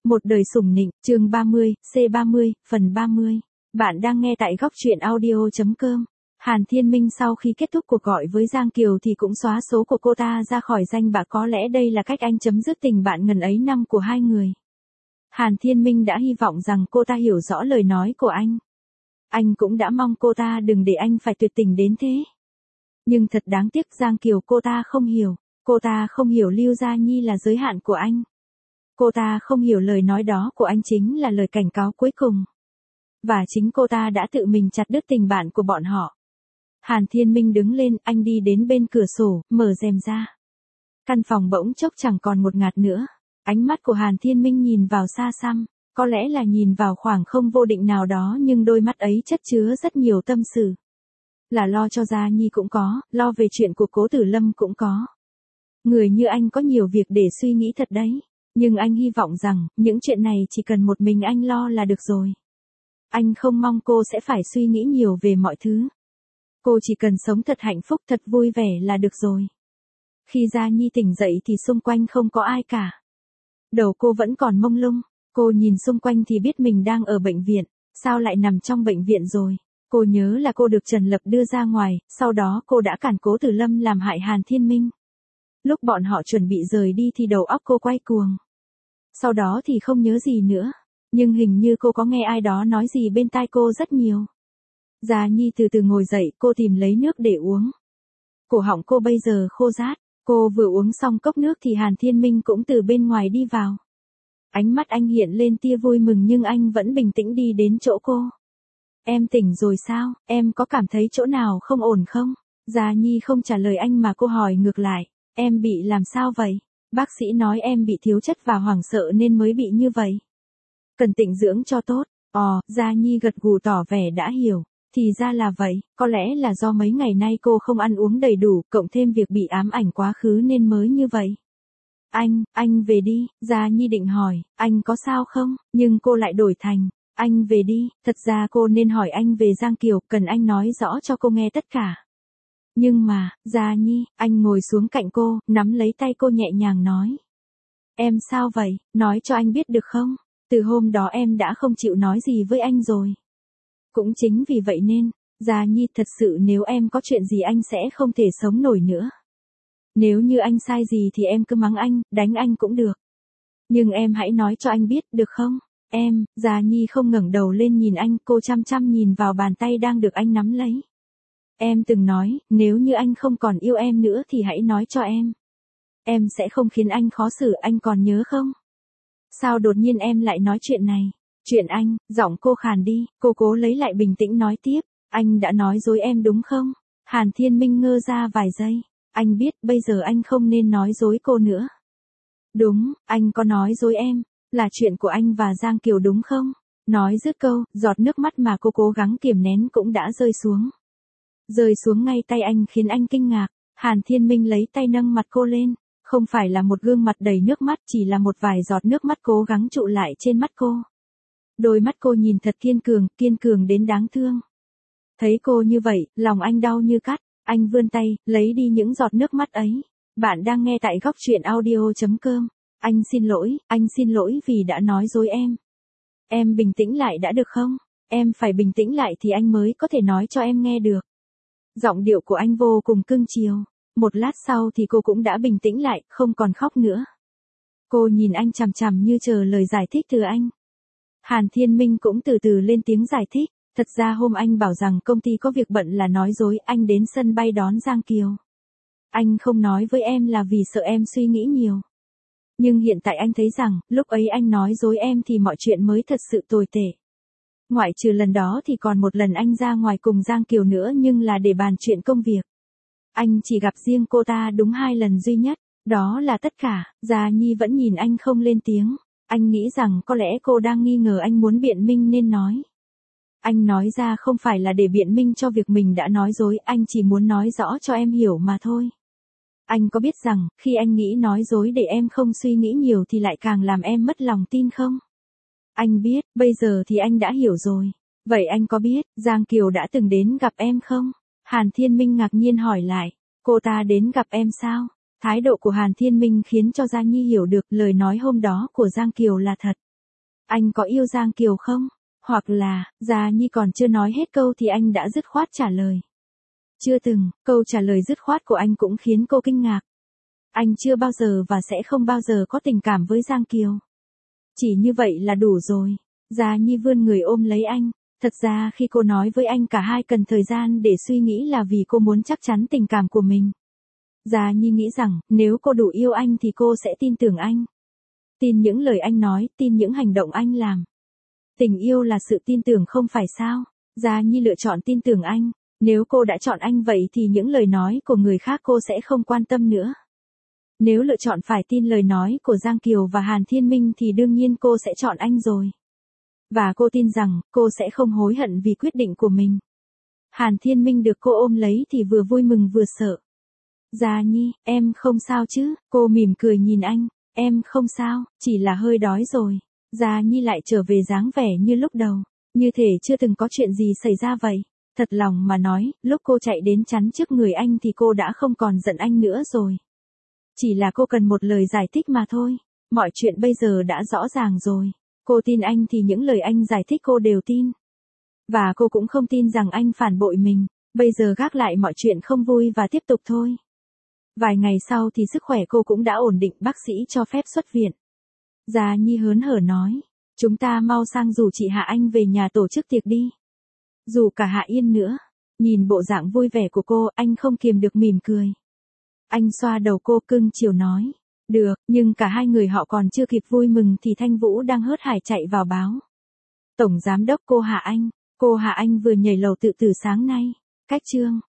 Một đời sủng nịnh, chương 30, C30, phần 30. Bạn đang nghe tại góc truyện audio.com. Hàn Thiên Minh sau khi kết thúc cuộc gọi với Giang Kiều thì cũng xóa số của cô ta ra khỏi danh bạ, có lẽ đây là cách anh chấm dứt tình bạn ngần ấy năm của hai người. Hàn Thiên Minh đã hy vọng rằng cô ta hiểu rõ lời nói của anh. Anh cũng đã mong cô ta đừng để anh phải tuyệt tình đến thế. Nhưng thật đáng tiếc Giang Kiều cô ta không hiểu. Cô ta không hiểu Lưu Gia Nhi là giới hạn của anh. Cô ta không hiểu lời nói đó của anh chính là lời cảnh cáo cuối cùng. Và chính cô ta đã tự mình chặt đứt tình bạn của bọn họ. Hàn Thiên Minh đứng lên, anh đi đến bên cửa sổ, mở rèm ra. Căn phòng bỗng chốc chẳng còn một ngạt nữa. Ánh mắt của Hàn Thiên Minh nhìn vào xa xăm, có lẽ là nhìn vào khoảng không vô định nào đó, nhưng đôi mắt ấy chất chứa rất nhiều tâm sự. Là lo cho Gia Nhi cũng có, lo về chuyện của Cố Tử Lâm cũng có. Người như anh có nhiều việc để suy nghĩ thật đấy. Nhưng anh hy vọng rằng, những chuyện này chỉ cần một mình anh lo là được rồi. Anh không mong cô sẽ phải suy nghĩ nhiều về mọi thứ. Cô chỉ cần sống thật hạnh phúc, thật vui vẻ là được rồi. Khi Gia Nhi tỉnh dậy thì xung quanh không có ai cả. Đầu cô vẫn còn mông lung, cô nhìn xung quanh thì biết mình đang ở bệnh viện, sao lại nằm trong bệnh viện rồi. Cô nhớ là cô được Trần Lập đưa ra ngoài, sau đó cô đã cản Cố Tử Lâm làm hại Hàn Thiên Minh. Lúc bọn họ chuẩn bị rời đi thì đầu óc cô quay cuồng. Sau đó thì không nhớ gì nữa, nhưng hình như cô có nghe ai đó nói gì bên tai cô rất nhiều. Gia Nhi từ từ ngồi dậy, cô tìm lấy nước để uống. Cổ họng cô bây giờ khô rát, cô vừa uống xong cốc nước thì Hàn Thiên Minh cũng từ bên ngoài đi vào. Ánh mắt anh hiện lên tia vui mừng nhưng anh vẫn bình tĩnh đi đến chỗ cô. Em tỉnh rồi sao, em có cảm thấy chỗ nào không ổn không? Gia Nhi không trả lời anh mà cô hỏi ngược lại, em bị làm sao vậy? Bác sĩ nói em bị thiếu chất và hoảng sợ nên mới bị như vậy. Cần tĩnh dưỡng cho tốt. Gia Nhi gật gù tỏ vẻ đã hiểu. Thì ra là vậy, có lẽ là do mấy ngày nay cô không ăn uống đầy đủ, cộng thêm việc bị ám ảnh quá khứ nên mới như vậy. Anh về đi, Gia Nhi định hỏi, anh có sao không, nhưng cô lại đổi thành, anh về đi, thật ra cô nên hỏi anh về Giang Kiều, cần anh nói rõ cho cô nghe tất cả. Nhưng mà, Gia Nhi, anh ngồi xuống cạnh cô, nắm lấy tay cô nhẹ nhàng nói. Em sao vậy, nói cho anh biết được không? Từ hôm đó em đã không chịu nói gì với anh rồi. Cũng chính vì vậy nên, Gia Nhi thật sự nếu em có chuyện gì anh sẽ không thể sống nổi nữa. Nếu như anh sai gì thì em cứ mắng anh, đánh anh cũng được. Nhưng em hãy nói cho anh biết, được không? Gia Nhi không ngẩng đầu lên nhìn anh, cô chăm chăm nhìn vào bàn tay đang được anh nắm lấy. Em từng nói, nếu như anh không còn yêu em nữa thì hãy nói cho em. Em sẽ không khiến anh khó xử, anh còn nhớ không? Sao đột nhiên em lại nói chuyện này? Chuyện anh, giọng cô khàn đi, cô cố lấy lại bình tĩnh nói tiếp. Anh đã nói dối em đúng không? Hàn Thiên Minh ngơ ra vài giây. Anh biết bây giờ anh không nên nói dối cô nữa. Đúng, anh có nói dối em. Là chuyện của anh và Giang Kiều đúng không? Nói dứt câu, giọt nước mắt mà cô cố gắng kiềm nén cũng đã rơi xuống. Rơi xuống ngay tay anh khiến anh kinh ngạc. Hàn Thiên Minh lấy tay nâng mặt cô lên. Không phải là một gương mặt đầy nước mắt, chỉ là một vài giọt nước mắt cố gắng trụ lại trên mắt cô. Đôi mắt cô nhìn thật kiên cường đến đáng thương. Thấy cô như vậy, lòng anh đau như cắt. Anh vươn tay, lấy đi những giọt nước mắt ấy. Bạn đang nghe tại góc truyện audio.com. Anh xin lỗi vì đã nói dối em. Em bình tĩnh lại đã được không? Em phải bình tĩnh lại thì anh mới có thể nói cho em nghe được. Giọng điệu của anh vô cùng cưng chiều. Một lát sau thì cô cũng đã bình tĩnh lại, không còn khóc nữa. Cô nhìn anh chằm chằm như chờ lời giải thích từ anh. Hàn Thiên Minh cũng từ từ lên tiếng giải thích. Thật ra hôm anh bảo rằng công ty có việc bận là nói dối, anh đến sân bay đón Giang Kiều. Anh không nói với em là vì sợ em suy nghĩ nhiều. Nhưng hiện tại anh thấy rằng, lúc ấy anh nói dối em thì mọi chuyện mới thật sự tồi tệ. Ngoại trừ lần đó thì còn một lần anh ra ngoài cùng Giang Kiều nữa nhưng là để bàn chuyện công việc. Anh chỉ gặp riêng cô ta đúng 2 lần duy nhất, đó là tất cả. Gia Nhi vẫn nhìn anh không lên tiếng. Anh nghĩ rằng có lẽ cô đang nghi ngờ anh muốn biện minh nên nói. Anh nói ra không phải là để biện minh cho việc mình đã nói dối, anh chỉ muốn nói rõ cho em hiểu mà thôi. Anh có biết rằng, khi anh nghĩ nói dối để em không suy nghĩ nhiều thì lại càng làm em mất lòng tin không? Anh biết, bây giờ thì anh đã hiểu rồi. Vậy anh có biết, Giang Kiều đã từng đến gặp em không? Hàn Thiên Minh ngạc nhiên hỏi lại, cô ta đến gặp em sao? Thái độ của Hàn Thiên Minh khiến cho Gia Nhi hiểu được lời nói hôm đó của Giang Kiều là thật. Anh có yêu Giang Kiều không? Hoặc là, Gia Nhi còn chưa nói hết câu thì anh đã dứt khoát trả lời. Chưa từng, câu trả lời dứt khoát của anh cũng khiến cô kinh ngạc. Anh chưa bao giờ và sẽ không bao giờ có tình cảm với Giang Kiều. Chỉ như vậy là đủ rồi. Gia Nhi vươn người ôm lấy anh. Thật ra khi cô nói với anh cả hai cần thời gian để suy nghĩ là vì cô muốn chắc chắn tình cảm của mình. Gia Nhi nghĩ rằng, nếu cô đủ yêu anh thì cô sẽ tin tưởng anh. Tin những lời anh nói, tin những hành động anh làm. Tình yêu là sự tin tưởng không phải sao? Gia Nhi lựa chọn tin tưởng anh. Nếu cô đã chọn anh vậy thì những lời nói của người khác cô sẽ không quan tâm nữa. Nếu lựa chọn phải tin lời nói của Giang Kiều và Hàn Thiên Minh thì đương nhiên cô sẽ chọn anh rồi. Và cô tin rằng, cô sẽ không hối hận vì quyết định của mình. Hàn Thiên Minh được cô ôm lấy thì vừa vui mừng vừa sợ. Gia Nhi, em không sao chứ? Cô mỉm cười nhìn anh. Em không sao, chỉ là hơi đói rồi. Gia Nhi lại trở về dáng vẻ như lúc đầu. Như thể chưa từng có chuyện gì xảy ra vậy. Thật lòng mà nói, lúc cô chạy đến chắn trước người anh thì cô đã không còn giận anh nữa rồi. Chỉ là cô cần một lời giải thích mà thôi. Mọi chuyện bây giờ đã rõ ràng rồi. Cô tin anh thì những lời anh giải thích cô đều tin. Và cô cũng không tin rằng anh phản bội mình. Bây giờ gác lại mọi chuyện không vui và tiếp tục thôi. Vài ngày sau thì sức khỏe cô cũng đã ổn định, bác sĩ cho phép xuất viện. Gia Nhi hớn hở nói. Chúng ta mau sang rủ chị Hạ Anh về nhà tổ chức tiệc đi. Dù cả Hạ Yên nữa. Nhìn bộ dạng vui vẻ của cô, anh không kiềm được mỉm cười. Anh xoa đầu cô cưng chiều nói. Được, nhưng cả hai người họ còn chưa kịp vui mừng thì Thanh Vũ đang hớt hải chạy vào báo. Tổng giám đốc cô Hạ Anh vừa nhảy lầu tự tử sáng nay. Cách chương